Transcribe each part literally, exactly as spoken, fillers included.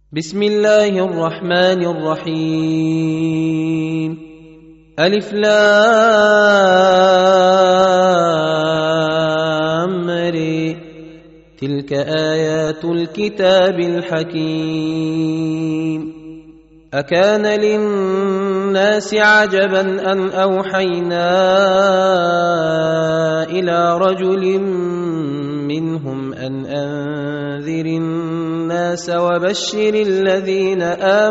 بسم الله الرحمن الرحيم. ألف لام ري. تلك آيات الكتاب الحكيم. أكان للناس عجبا أن أوحينا إلى رجل منهم أن أنذر الناس وبشر الذين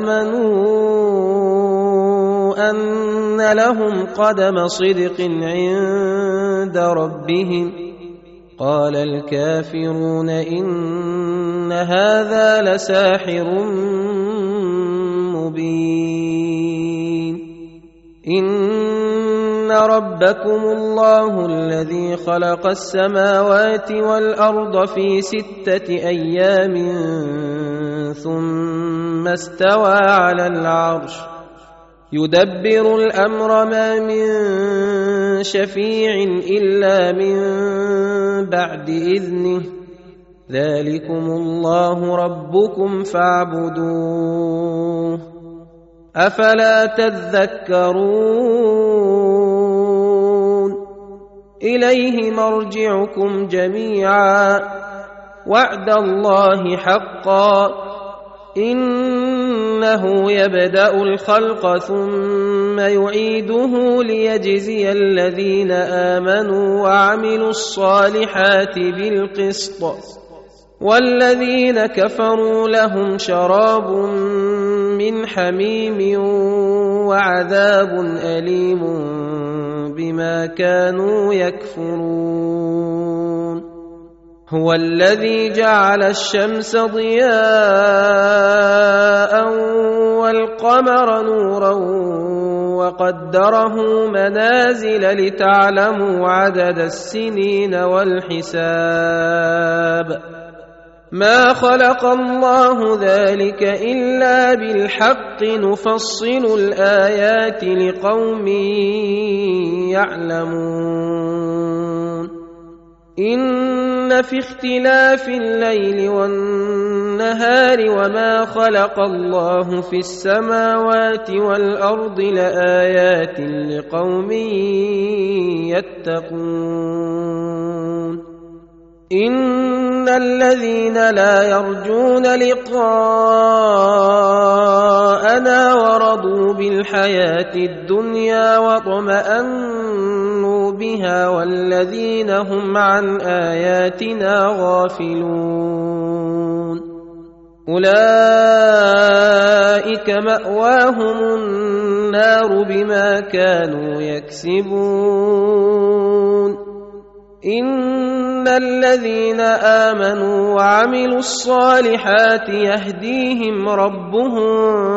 آمنوا أن لهم قدم صدق عند ربهم. قال الكافرون إن هذا لساحر مبين. إن ربكم الله الذي خلق السماوات والأرض في ستة أيام ثم استوى على العرش يدبر الأمر ما من شفيع إلا من بعد إذنه ذلكم الله ربكم فاعبدوه أفلا تذكرون. إليه مرجعكم جميعا وعد الله حقا إنه يبدأ الخلق ثم يعيده ليجزي الذين آمنوا وعملوا الصالحات بالقسط والذين كفروا لهم شراب من حميم وعذاب أليم بما كانوا يكفرون. هو الذي جعل الشمس ضياء والقمر نورا وقدره منازل لتعلموا عدد السنين والحساب. ما خلق الله ذلك إلا بالحق نفصل الآيات لقوم يعلمون. إن في اختلاف الليل والنهار وما خلق الله في السماوات والأرض لآيات لقوم يتقون. إن الذين لا يرجون لقاءنا ورضوا بالحياة الدنيا واطمأنوا بها والذين هم عن آياتنا غافلون أولئك مأواهم النار بما كانوا يكسبون. إن الذين آمنوا وعملوا الصالحات يهديهم ربهم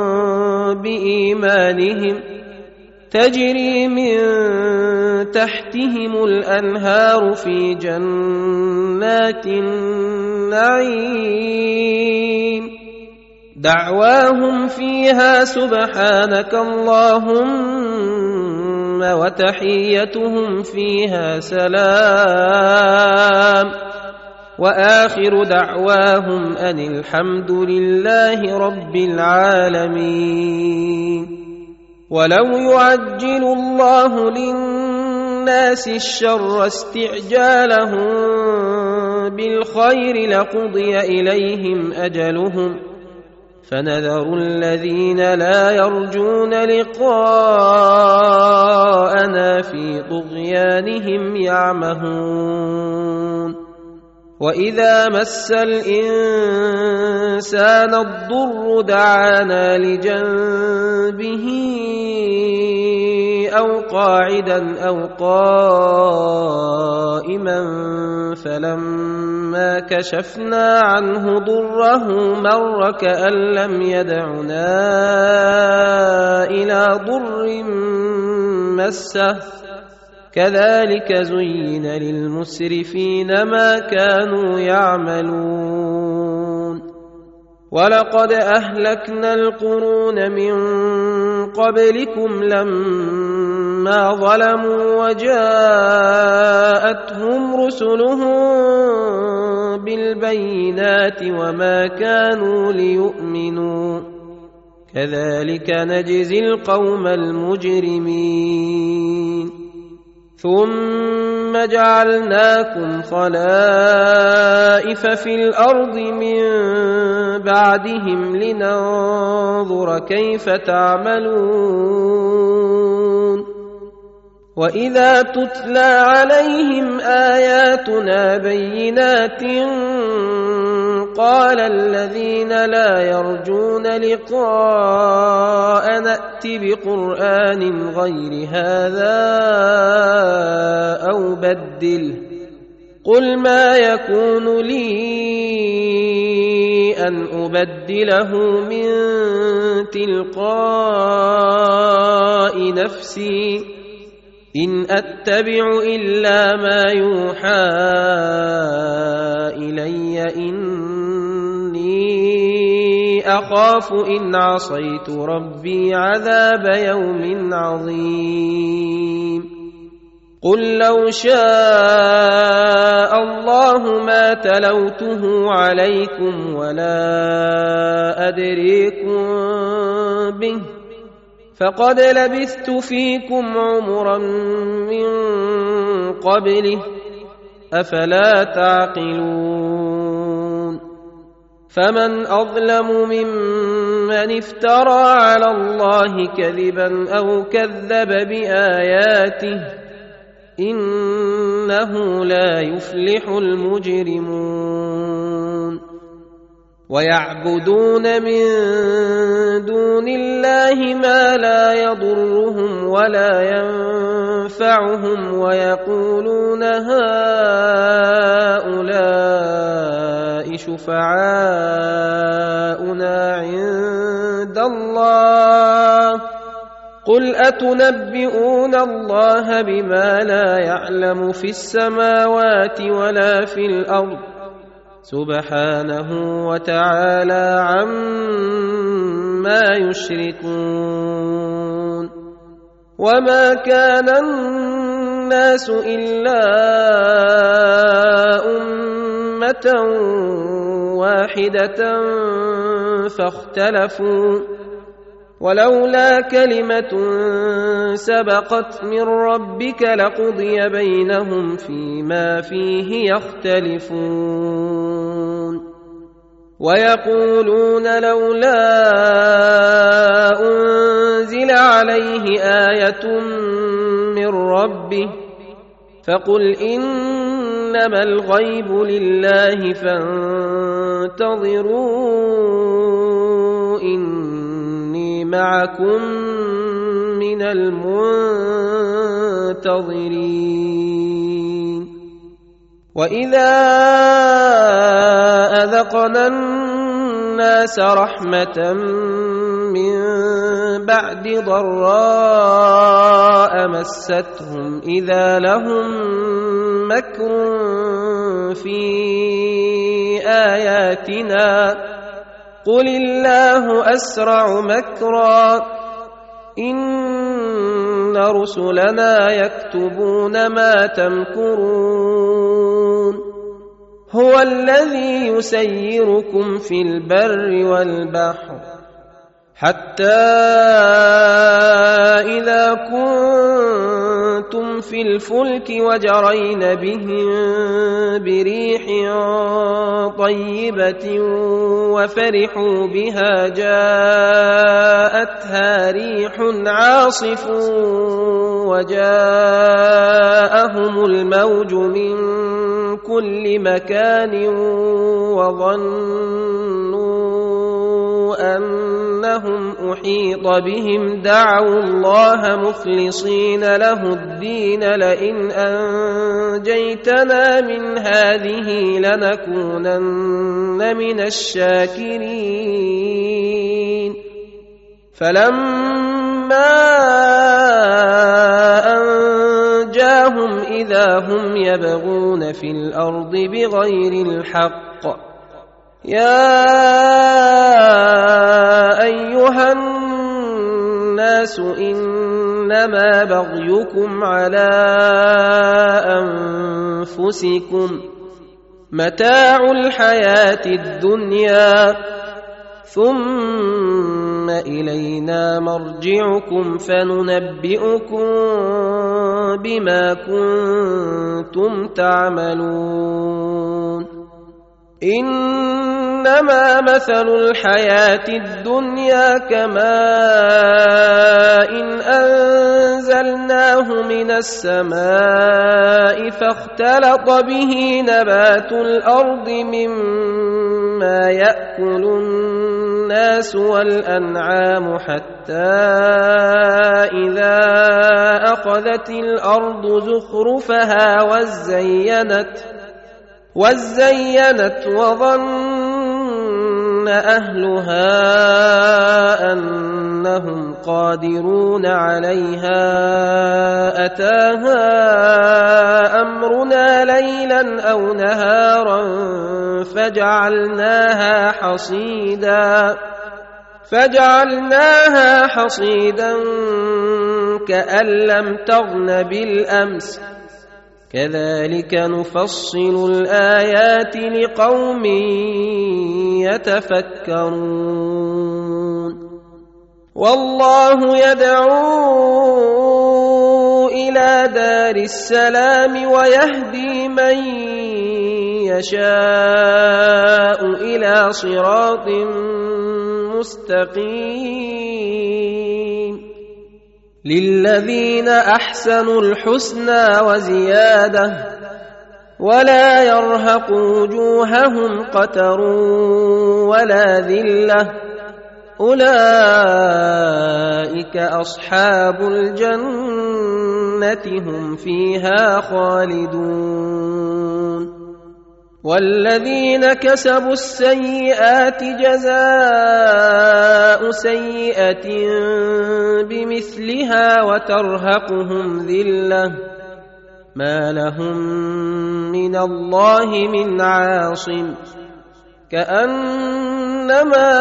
بإيمانهم تجري من تحتهم الأنهار في جنات النعيم دعواهم فيها سبحانك اللهم وتحيتهم فيها سلام وآخر دعواهم أن الحمد لله رب العالمين. ولو يعجل الله للناس الشر استعجالهم بالخير لقضي إليهم أجلهم فنذر الذين لا يرجون لقاءنا في طغيانهم يعمهون. وإذا مس الإنسان الضر دعانا لجنبه أو قاعدا أو قائما فلما كشفنا عنه ضره مر كأن لم يدعنا إلى ضر مسه كذلك زين للمسرفين ما كانوا يعملون. ولقد أهلكنا القرون من قبلكم لما ظلموا وجاءتهم رسلهم بالبينات وما كانوا ليؤمنوا كذلك نجزي القوم المجرمين ثم جعلناكم خلائف في الأرض من بعدهم لننظر كيف تعملون وإذا تتلى عليهم آياتنا بينات قال الذين لا يرجون لقاء نأت بقرآن غير هذا أو بدله قل ما يكون لي أن أبدله من تلقاء نفسي إن أتبع إلا ما يوحى إلي إني أخاف إن عصيت ربي عذاب يوم عظيم قل لو شاء الله ما تلوته عليكم ولا أدريكم به فقد لبثت فيكم عمرا من قبله أفلا تعقلون فمن أظلم ممن افترى على الله كذبا أو كذب بآياته إنه لا يفلح المجرمون ويعبدون من دون الله ما لا يضرهم ولا ينفعهم ويقولون هؤلاء شفعاؤنا عند الله قل أتنبئون الله بما لا يعلم في السماوات ولا في الأرض سبحانه وتعالى عما يشركون وما كان الناس إلا أمة واحدة فاختلفوا ولولا كلمة سبقت من ربك لقضي بينهم فيما فيه يختلفون ويقولون لولا أنزل عليه آية من ربه فقل إنما الغيب لله فانتظروا إني معكم من المنتظرين وإذا أذقنا الناس رحمة من بعد ضراء مستهم إذا لهم مكر في آياتنا قل الله أسرع مكرا إن رسلنا يكتبون ما تمكرون هو الذي يسيركم في البر والبحر حتى إذا كنتم في الفلك وجرين بهم بريح طيبة وفرحوا بها جاءتها ريح عاصف وجاءهم الموج من كل مكان وظنوا أنهم أحيط بهم دعوا الله مخلصين له الدين لئن أنجيتنا من هذه لنكونن من الشاكرين فلما أنجاهم إذا هم يبغون في الأرض بغير الحق يا أيها الناس إنما بغيكم على أنفسكم متاع الحياة الدنيا ثم إلينا مرجعكم فننبئكم بما كنتم تعملون إنما مثل الحياة الدنيا كماء إن أنزلناه من السماء فاختلط به نبات الأرض مما يأكل الناس والأنعام حتى إذا أخذت الأرض زخرفها وزينت وزينت وظن أهلها أنهم قادرون عليها أتاها أمرنا ليلا أو نهارا فجعلناها حصيدا فجعلناها حصيدا كأن لم تغن بالأمس كذلك نفصل الآيات لقوم يتفكرون والله يدعو إلى دار السلام ويهدي من يشاء إلى صراط مستقيم للذين أحسنوا الحسنى وزيادة ولا يرهق وجوههم قتر ولا ذلة أولئك أصحاب الجنة هم فيها خالدون والذين كسبوا السيئات جزاء سيئة بمثلها وترهقهم ذلة ما لهم من الله من عاصم كأنما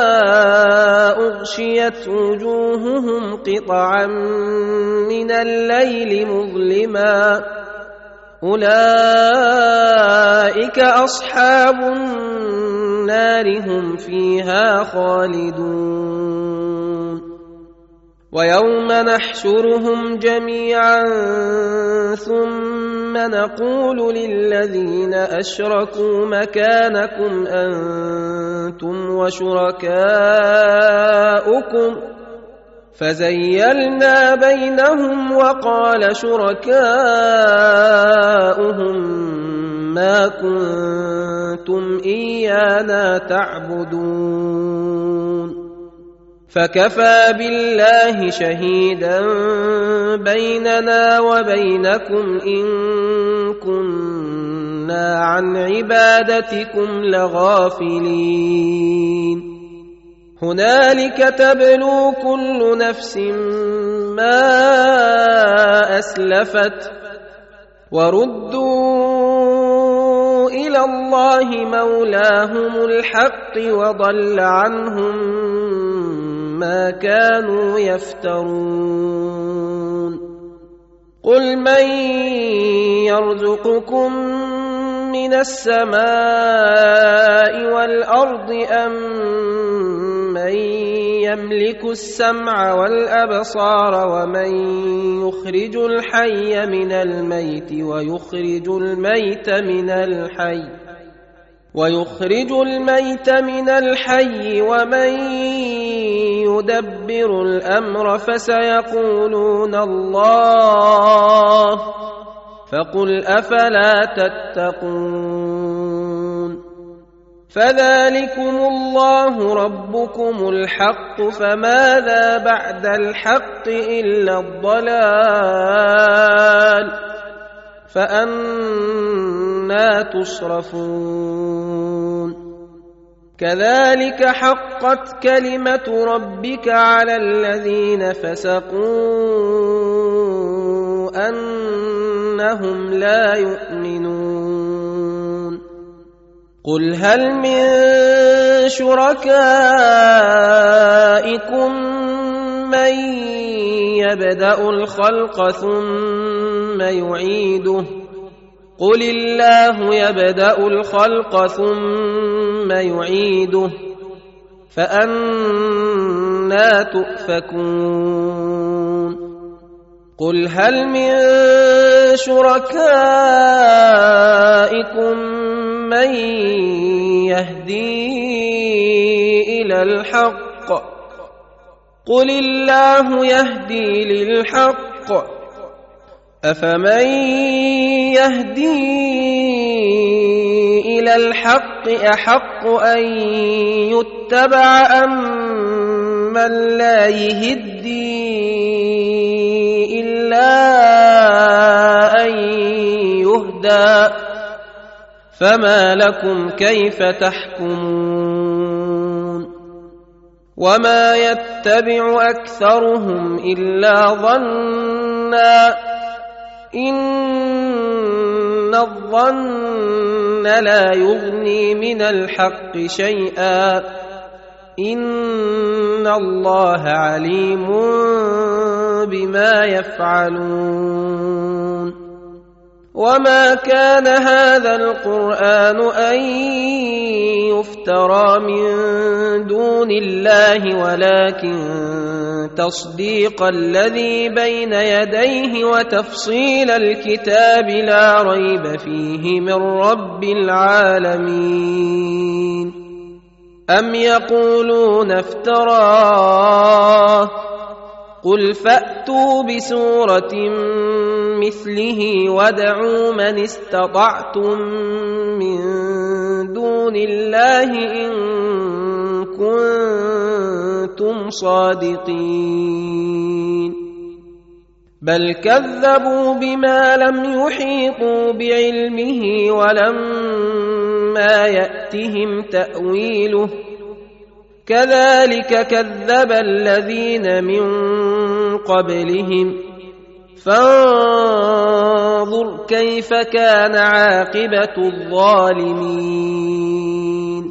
أغشيت وجوههم قطعا من الليل مظلما أولئك أصحاب النار هم فيها خالدون ويوم نحشرهم جميعا ثم نقول للذين أشركوا مكانكم أنتم وشركاؤكم فزيلنا بينهم وقال شركاؤهم ما كنتم إيانا تعبدون فكفى بالله شهيدا بيننا وبينكم إن كنا عن عبادتكم لغافلين هنالك تبلو كل نفس ما أسلفت وردوا إلى الله مولاهم الحق وضل عنهم ما كانوا يفترون قل من يرزقكم من السماء والأرض أم من يملك السمع والأبصار ومن يخرج الحي من الميت ويخرج الميت من الحي ويخرج الميت من الحي ومن يدبر الأمر فسيقولون الله فقل أفلا تتقون فذلكم الله ربكم الحق فماذا بعد الحق إلا الضلال فأنى تصرفون كذلك حقت كلمة ربك على الذين فسقوا أنهم لا يؤمنون قل هل من شركائكم من يبدأ الخلق ثم يعيده قل الله يبدأ الخلق ثم يعيده فأنى تؤفكون قل هل من شركائكم من يهدي إلى الحق قل الله يهدي للحق أفمن يهدي إلى الحق أحق أن يتبع أم من لا يهدي إلا أن يهدى فما لكم كيف تحكمون وما يتبع أكثرهم إلا ظنّا إن الظن لا يغني من الحق شيئا إن الله عليم بما يفعلون وما كان هذا القرآن أن يفترى من دون الله ولكن تصديق الذي بين يديه وتفصيل الكتاب لا ريب فيه من رب العالمين أم يقولون افتراه قل فأتوا بسورة مثله وادعوا من استطعتم من دون الله إن كنتم صادقين بل كذبوا بما لم يحيطوا بعلمه ولما يأتهم تأويله كذلك كذب الذين من قبلهم فانظر كيف كان عاقبة الظالمين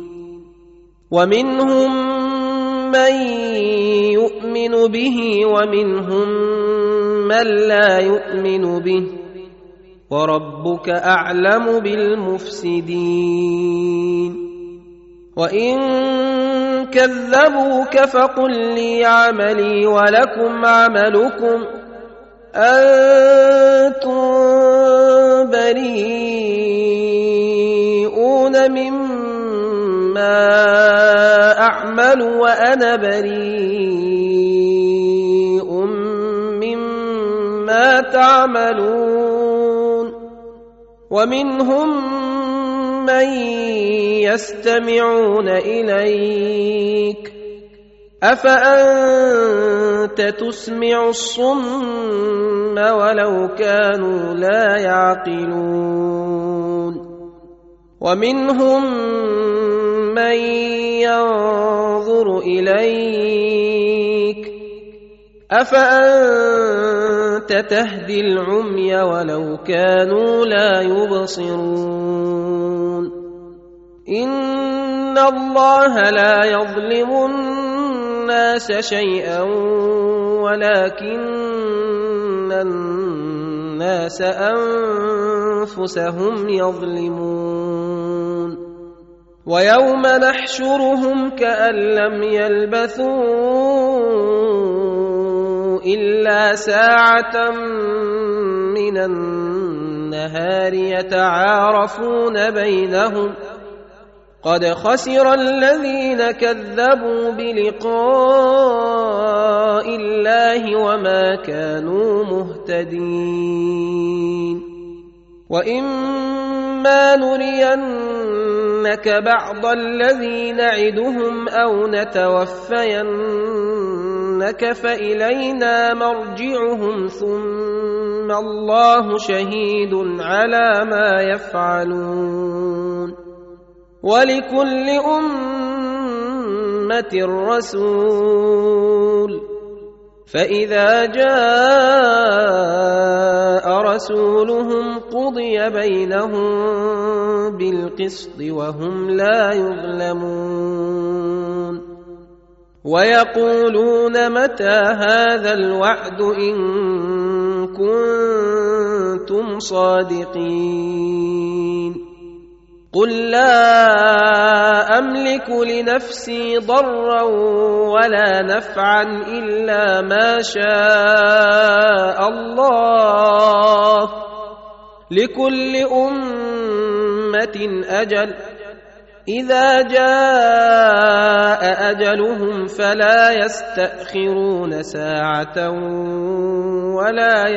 ومنهم من يؤمن به ومنهم من لا يؤمن به وربك أعلم بالمفسدين وإن كذبوك فقل لي عملي ولكم عملكم أنتم بريئون مما أعمل وأنا بريء مما تعملون ومنهم من يستمعون إليك أفأنت تسمع الصم ولو كانوا لا يعقلون ومنهم من ينظر إليك أفأنت تهدي العمي ولو كانوا لا يبصرون إن الله لا يظلم الناس شيئا ولكن الناس أنفسهم يظلمون ويوم نحشرهم كأن لم يلبثوا إلا ساعة من النهار يتعارفون بينهم قد خسر الذين كذبوا بلقاء الله وما كانوا مهتدين وإما نرينك بعض الذي نعدهم أو نتوفينك فإلينا مرجعهم ثم الله شهيد على ما يفعلون ولكل أمة رسول فإذا جاء رسولهم قضي بينهم بالقسط وهم لا يظلمون ويقولون متى هذا الوعد إن كنتم صادقين قل لا أملك لنفسي ضرا ولا نفعا إلا ما شاء الله لكل أمة أجل إذا جاء أجلهم فلا يستأخرون ساعة ولا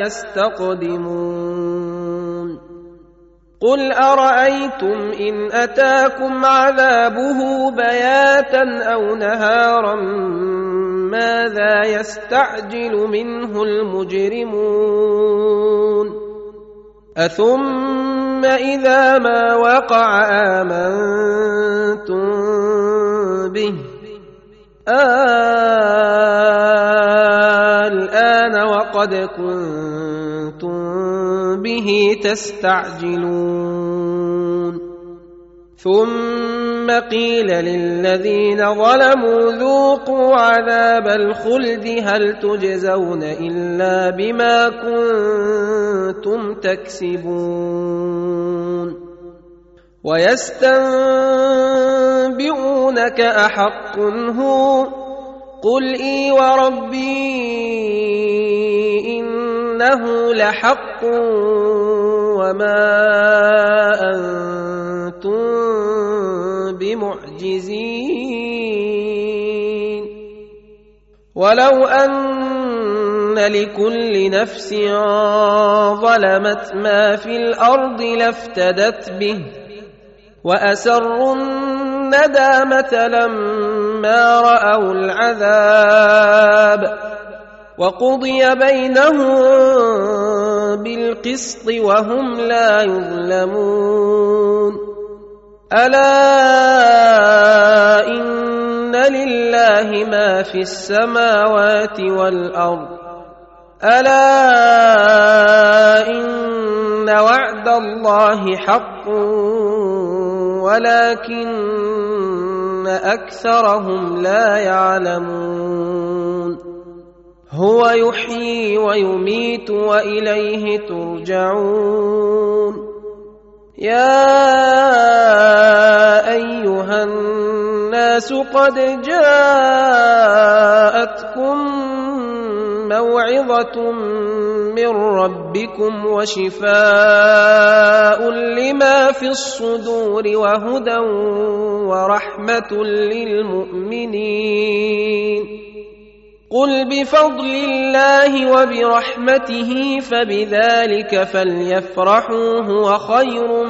يستقدمون قل أرأيتم إن أتاكم عذابه بياتا أو نهارا ماذا يستعجل منه المجرمون أثم إذا ما وقع آمنتم به الآن وقد كنتم به تستعجلون ثم قيل للذين ظلموا ذوقوا عذاب الخلد هل تجزون إلا بما كنتم تكسبون ويستنبئونك أحق هو قل إي وربي إنه لحق وما أنتم بمعجزين ولو أن لكل نفس ظلمت ما في الأرض لافتدت به وأسروا الندامة لما رأوا العذاب وقضي بينهم بالقسط وهم لا يظلمون ألا إن لله ما في السماوات والأرض ألا إن وعد الله حق ولكن أكثرهم لا يعلمون هو يحيي ويميت وإليه ترجعون يا أيها الناس قد جاءتكم موعظة من ربكم وشفاء لما في الصدور وهدى ورحمة للمؤمنين قل بفضل الله وبرحمته فبذلك فليفرحوا هو خير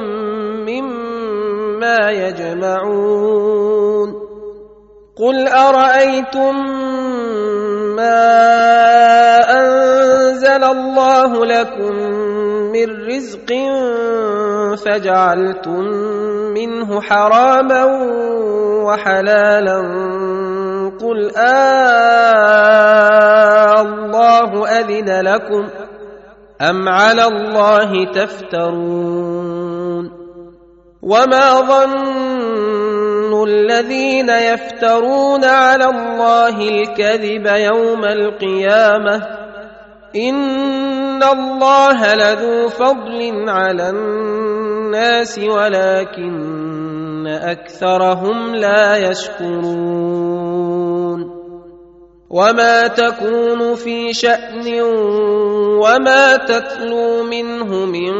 مما يجمعون قل أرأيتم ما أنزل الله لكم من رزق فجعلتم منه حراما وحلالا قل آه الله أذن لكم أم على الله تفترون وما ظن الذين يفترون على الله الكذب يوم القيامة إن الله لذو فضل على الناس ولكن أكثرهم لا يشكرون وما تكون في شأن وما تتلو منه من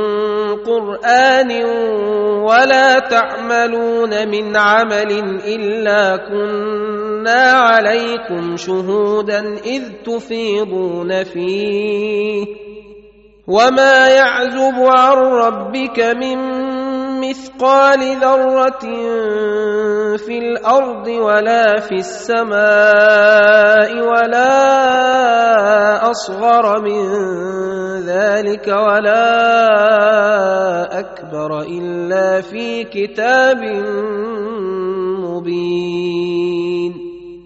قرآن ولا تعملون من عمل إلا كنا عليكم شهودا إذ تفيضون فيه وما يعزب عن ربك من مثقال ذرة في الأرض ولا في السماء ولا أصغر من ذلك ولا أكبر إلا في كتاب مبين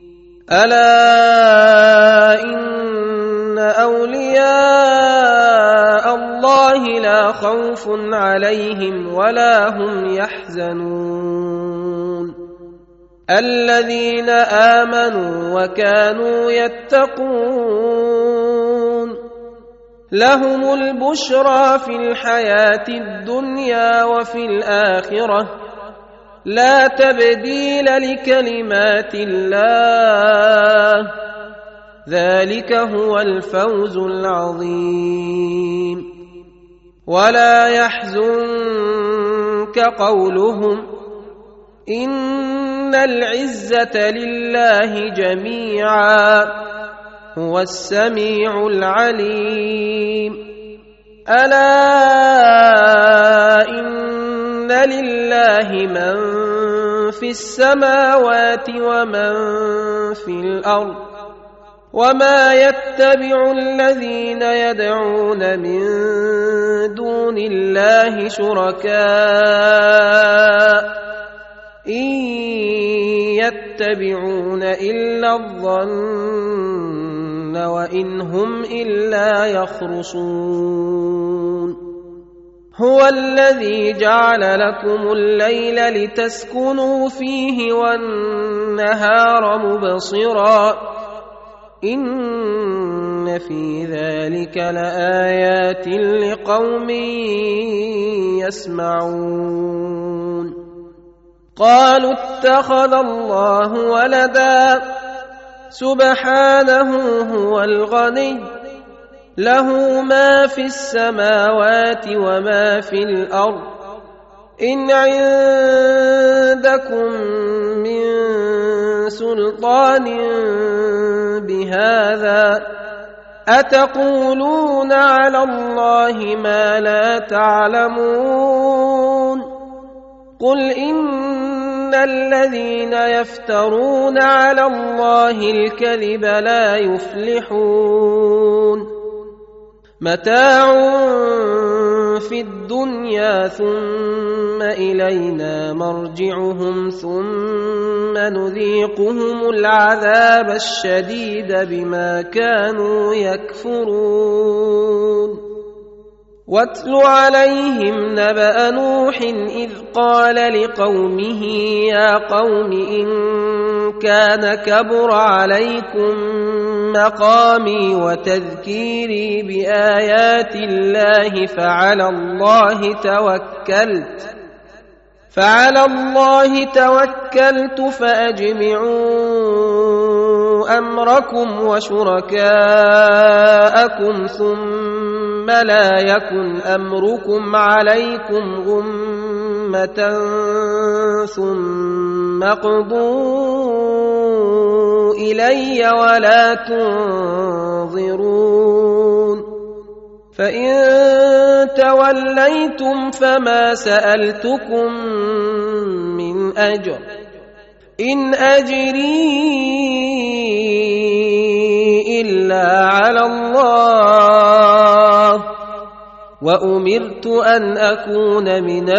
ألا إن أولياء الله لا خوف عليهم ولا هم يحزنون الذين آمنوا وكانوا يتقون لهم البشرى في الحياة الدنيا وفي الآخرة لا تبديل لكلمات الله ذلك هو الفوز العظيم ولا يحزنك قولهم إن العزة لله جميعا هو السميع العليم ألا إن لله من في السماوات ومن في الأرض وما يتبع الذين يدعون من دون الله شركاء إن يتبعون إلا الظن وإن هم إلا يخرصون هو الذي جعل لكم الليل لتسكنوا فيه والنهار مبصرا إن في ذلك لآيات لقوم يسمعون قالوا اتخذ الله ولدا سبحانه هو الغني له ما في السماوات وما في الأرض إن عندكم من سلطان بهذا أتقولون على الله ما لا تعلمون قل إن الذين يفترون على الله الكذب لا يفلحون متاع في الدنيا ثم إلينا مرجعهم ثم نذيقهم العذاب الشديد بما كانوا يكفرون واتل عليهم نبأ نوح إذ قال لقومه يا قوم إن كان كبر عليكم مقامي وتذكيري بآيات الله فعلى الله توكلت فعلى الله توكلت فأجمعوا أمركم وشركاءكم ثم لا يكن أمركم عليكم غمة ثم اقضوا إلي ولا تنظرون فإن توليتم فما سألتكم من أجر إن أجري إلا على الله وأمرت أن أكون من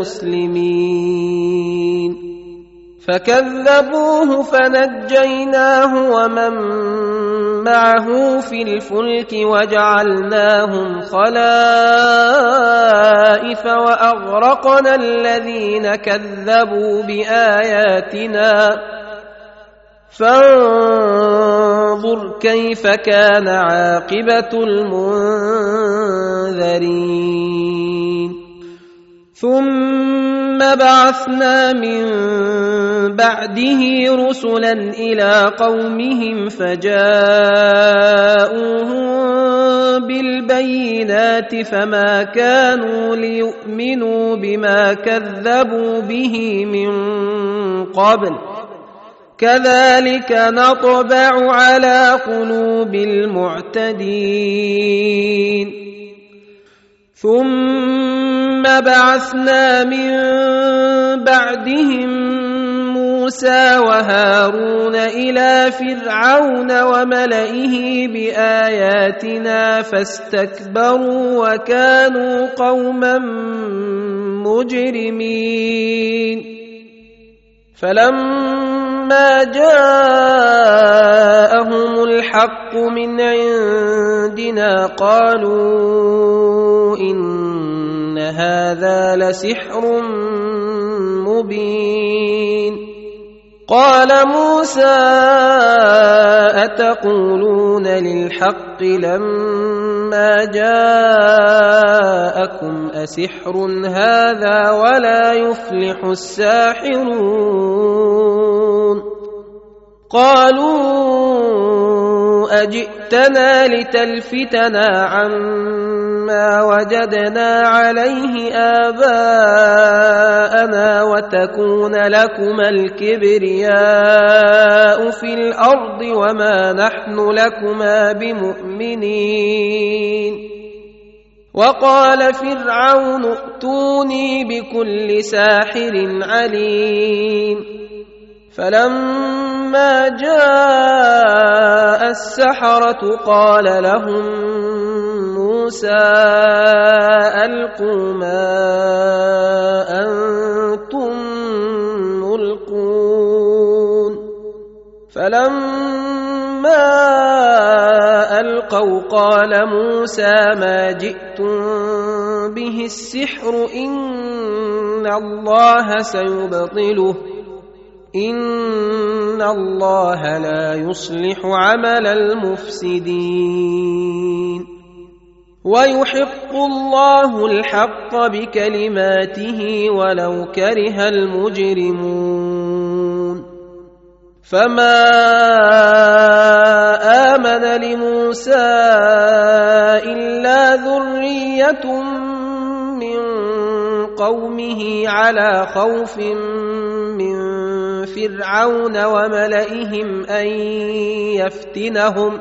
المسلمين فكذبوه فنجيناه ومن معه في الفلك وجعلناهم خلائف وأغرقنا الذين كذبوا بآياتنا فانظر كيف كان عاقبة المنذرين ثم بعثنا من بعده رسلا إلى قومهم فجاءوهم بالبينات فما كانوا ليؤمنوا بما كذبوا به من قبل كذلك نطبع على قلوب المعتدين ثم بعثنا من بعدهم موسى وهارون إلى فرعون وملئه بآياتنا فاستكبروا وكانوا قوما مجرمين فلما جاءهم الحق من عندنا قالوا إن هذا لسحر مبين قال موسى أتقولون للحق لما جاءكم أسحر هذا ولا يفلح الساحرون قالوا أجئتنا لتلفتنا عما وجدنا عليه آباءنا وتكون لكما الكبرياء في الأرض وما نحن لكما بمؤمنين وقال فرعون ائتوني بكل ساحر عليم فلما جاء السحرة قال لهم موسى ألقوا ما أنتم ملقون فلما ألقوا قال موسى ما جئتم به السحر إن الله سيبطله إن الله لا يصلح عمل المفسدين ويحق الله الحق بكلماته ولو كره المجرمون فما آمن لموسى إلا ذرية من قومه على خوف من فرعون وملئهم أن يفتنهم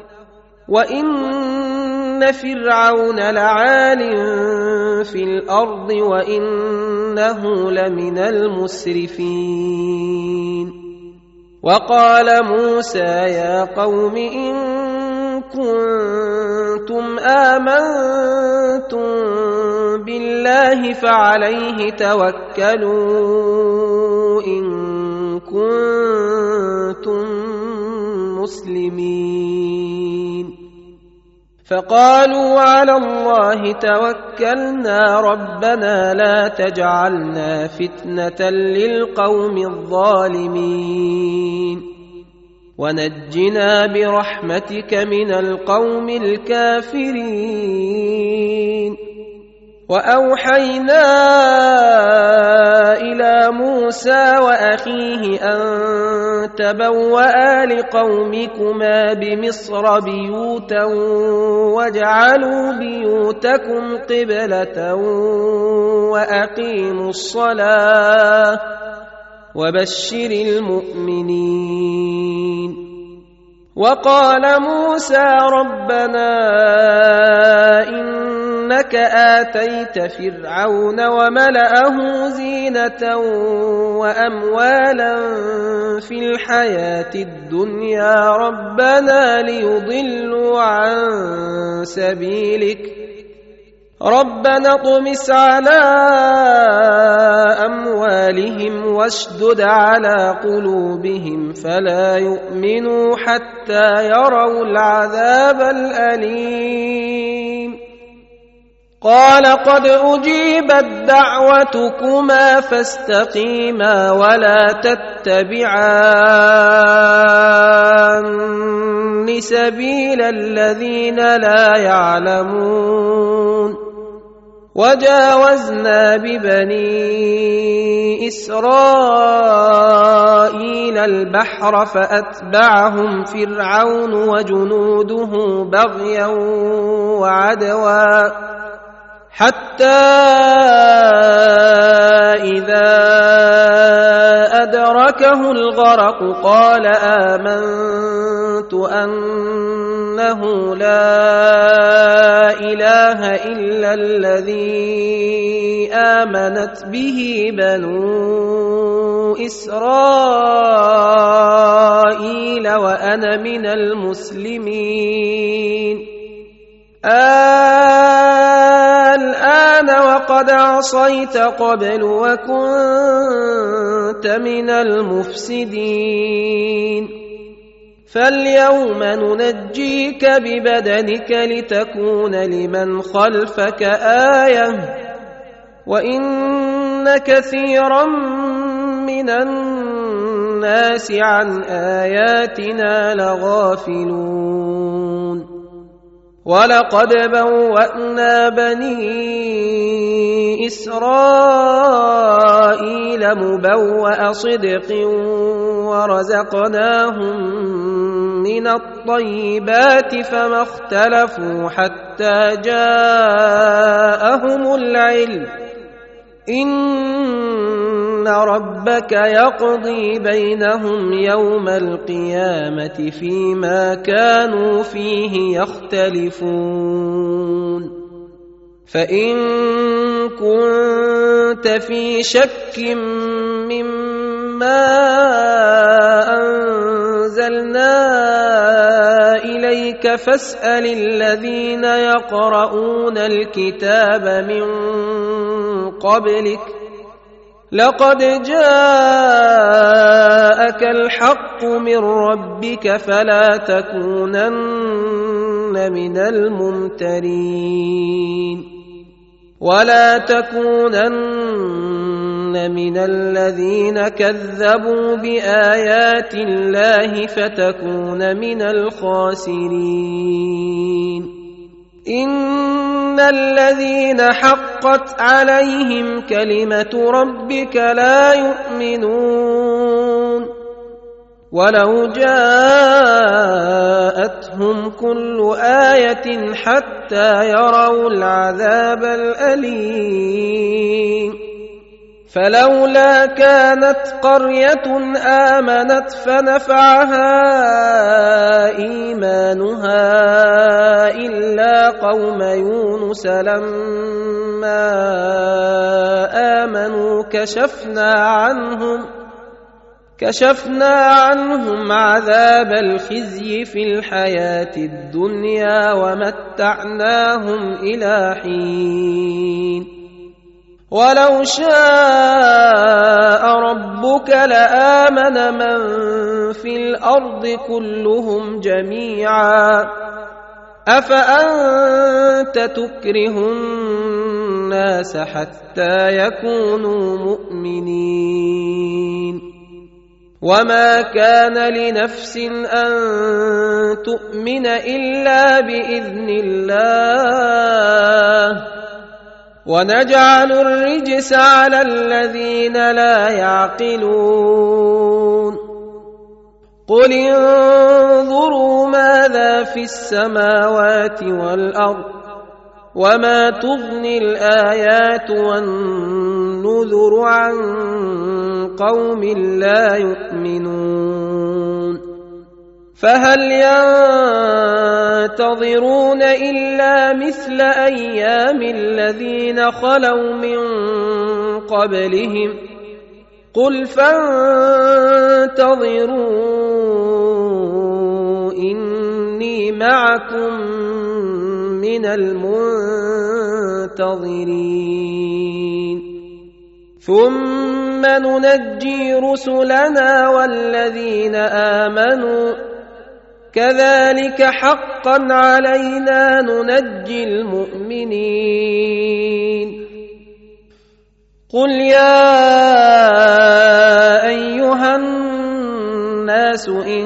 وإن فرعون لعال في الأرض وإنه لمن المسرفين وقال موسى يا قوم إن كنتم آمنتم بالله فعليه توكلوا إن كنتم مسلمين فقالوا على الله توكلنا ربنا لا تجعلنا فتنة للقوم الظالمين ونجنا برحمتك من القوم الكافرين وأوحينا إلى موسى وأخيه أن تبوأ لقومكما بمصر بيوتا واجعلوا بيوتكم قبلة وأقيموا الصلاة وبشر المؤمنين وقال موسى ربنا إنك آتيت فرعون وملأه زينة وأموالا في الحياة الدنيا ربنا ليضلوا عن سبيلك ربنا اطمس على أموالهم واشدد على قلوبهم فلا يؤمنوا حتى يروا العذاب الأليم قال قد أجيبت دعوتكما فاستقيما ولا تتبعان سبيل الذين لا يعلمون وجاوزنا ببني إسرائيل البحر فأتبعهم فرعون وجنوده بغيا وعدوا حتى إذا أدركه الغرق قال آمنت أنه لا إله إلا الذي آمنت به بنو إسرائيل وأنا من المسلمين الآن وقد عصيت قبل وكنت من المفسدين فاليوم ننجيك ببدنك لتكون لمن خلفك آية وإن كثيرا من الناس الناس عن آياتنا لغافلون ولقد بوأنا بني إسرائيل مبوأ صدق ورزقناهم من الطيبات فما اختلفوا حتى جاءهم العلم إن ربك يقضي بينهم يوم القيامة فيما كانوا فيه يختلفون فإن كنت في شك مما أنزلنا إليك فاسأل الذين يقرؤون الكتاب من قبلك لقد جاءك الحق من ربك فلا تكونن من الممترين ولا تكونن من الذين كذبوا بآيات الله فتكون من الخاسرين إن الذين حقت عليهم كلمة ربك لا يؤمنون ولو جاءتهم كل آية حتى يروا العذاب الأليم فلولا كانت قرية آمنت فنفعها إيمانها إلا قوم يونس لما آمنوا كشفنا عنهم كشفنا عنهم عذاب الخزي في الحياة الدنيا ومتعناهم إلى حين ولو شاء ربك لآمن من في الأرض كلهم جميعا أفأنت تكره الناس حتى يكونوا مؤمنين وما كان لنفس أن تؤمن إلا بإذن الله ونجعل الرجس على الذين لا يعقلون قل انظروا ماذا في السماوات والأرض وما تغني الآيات والنذر عن قوم لا يؤمنون فهل ينتظرون إلا مثل أيام الذين خلوا من قبلهم قل فانتظروا إني معكم من المنتظرين ثم ننجي رسلنا والذين آمنوا كذلك حقا علينا ننجي المؤمنين قل يا أيها الناس إن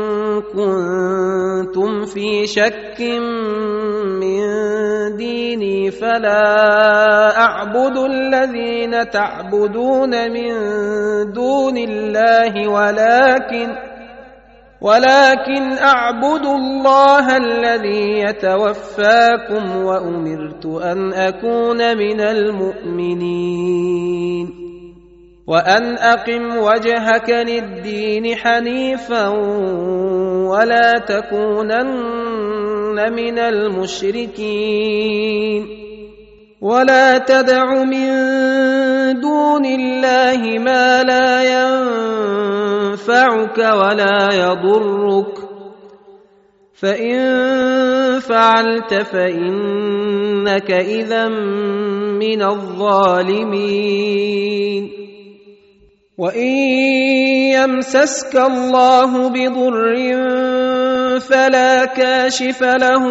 كنتم في شك من ديني فلا أعبد الذين تعبدون من دون الله ولكن ولكن أعبد الله الذي يتوفاكم وأمرت أن أكون من المؤمنين وأن أقم وجهك للدين حنيفا ولا تكونن من المشركين ولا تدع من دون الله ما لا ينفعك ولا يضرك فإن فعلت فإنك إذا من الظالمين وإن يمسسك الله بضر فلا كاشف له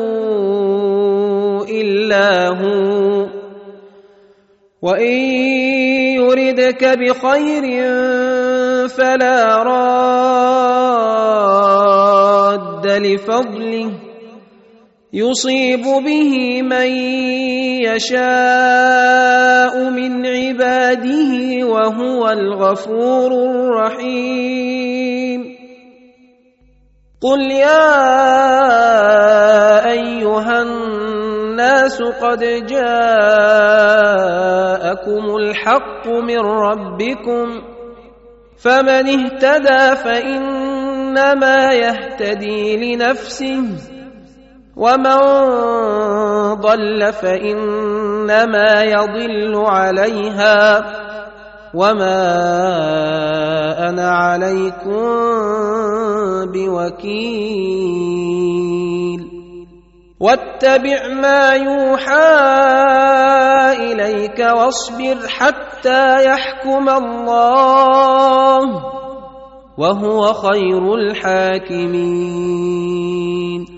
إلا هو وإن يردك بخير فلا راد لفضله يصيب به من يشاء من عباده وهو الغفور الرحيم. قل يا أيها الناس قد جاءكم الحق من ربكم فمن اهتدى فإنما يهتدي لنفسه ومن ضل فإنما يضل عليها وما أنا عليكم بوكيل. واتبع ما يوحى إليك واصبر حتى يحكم الله وهو خير الحاكمين.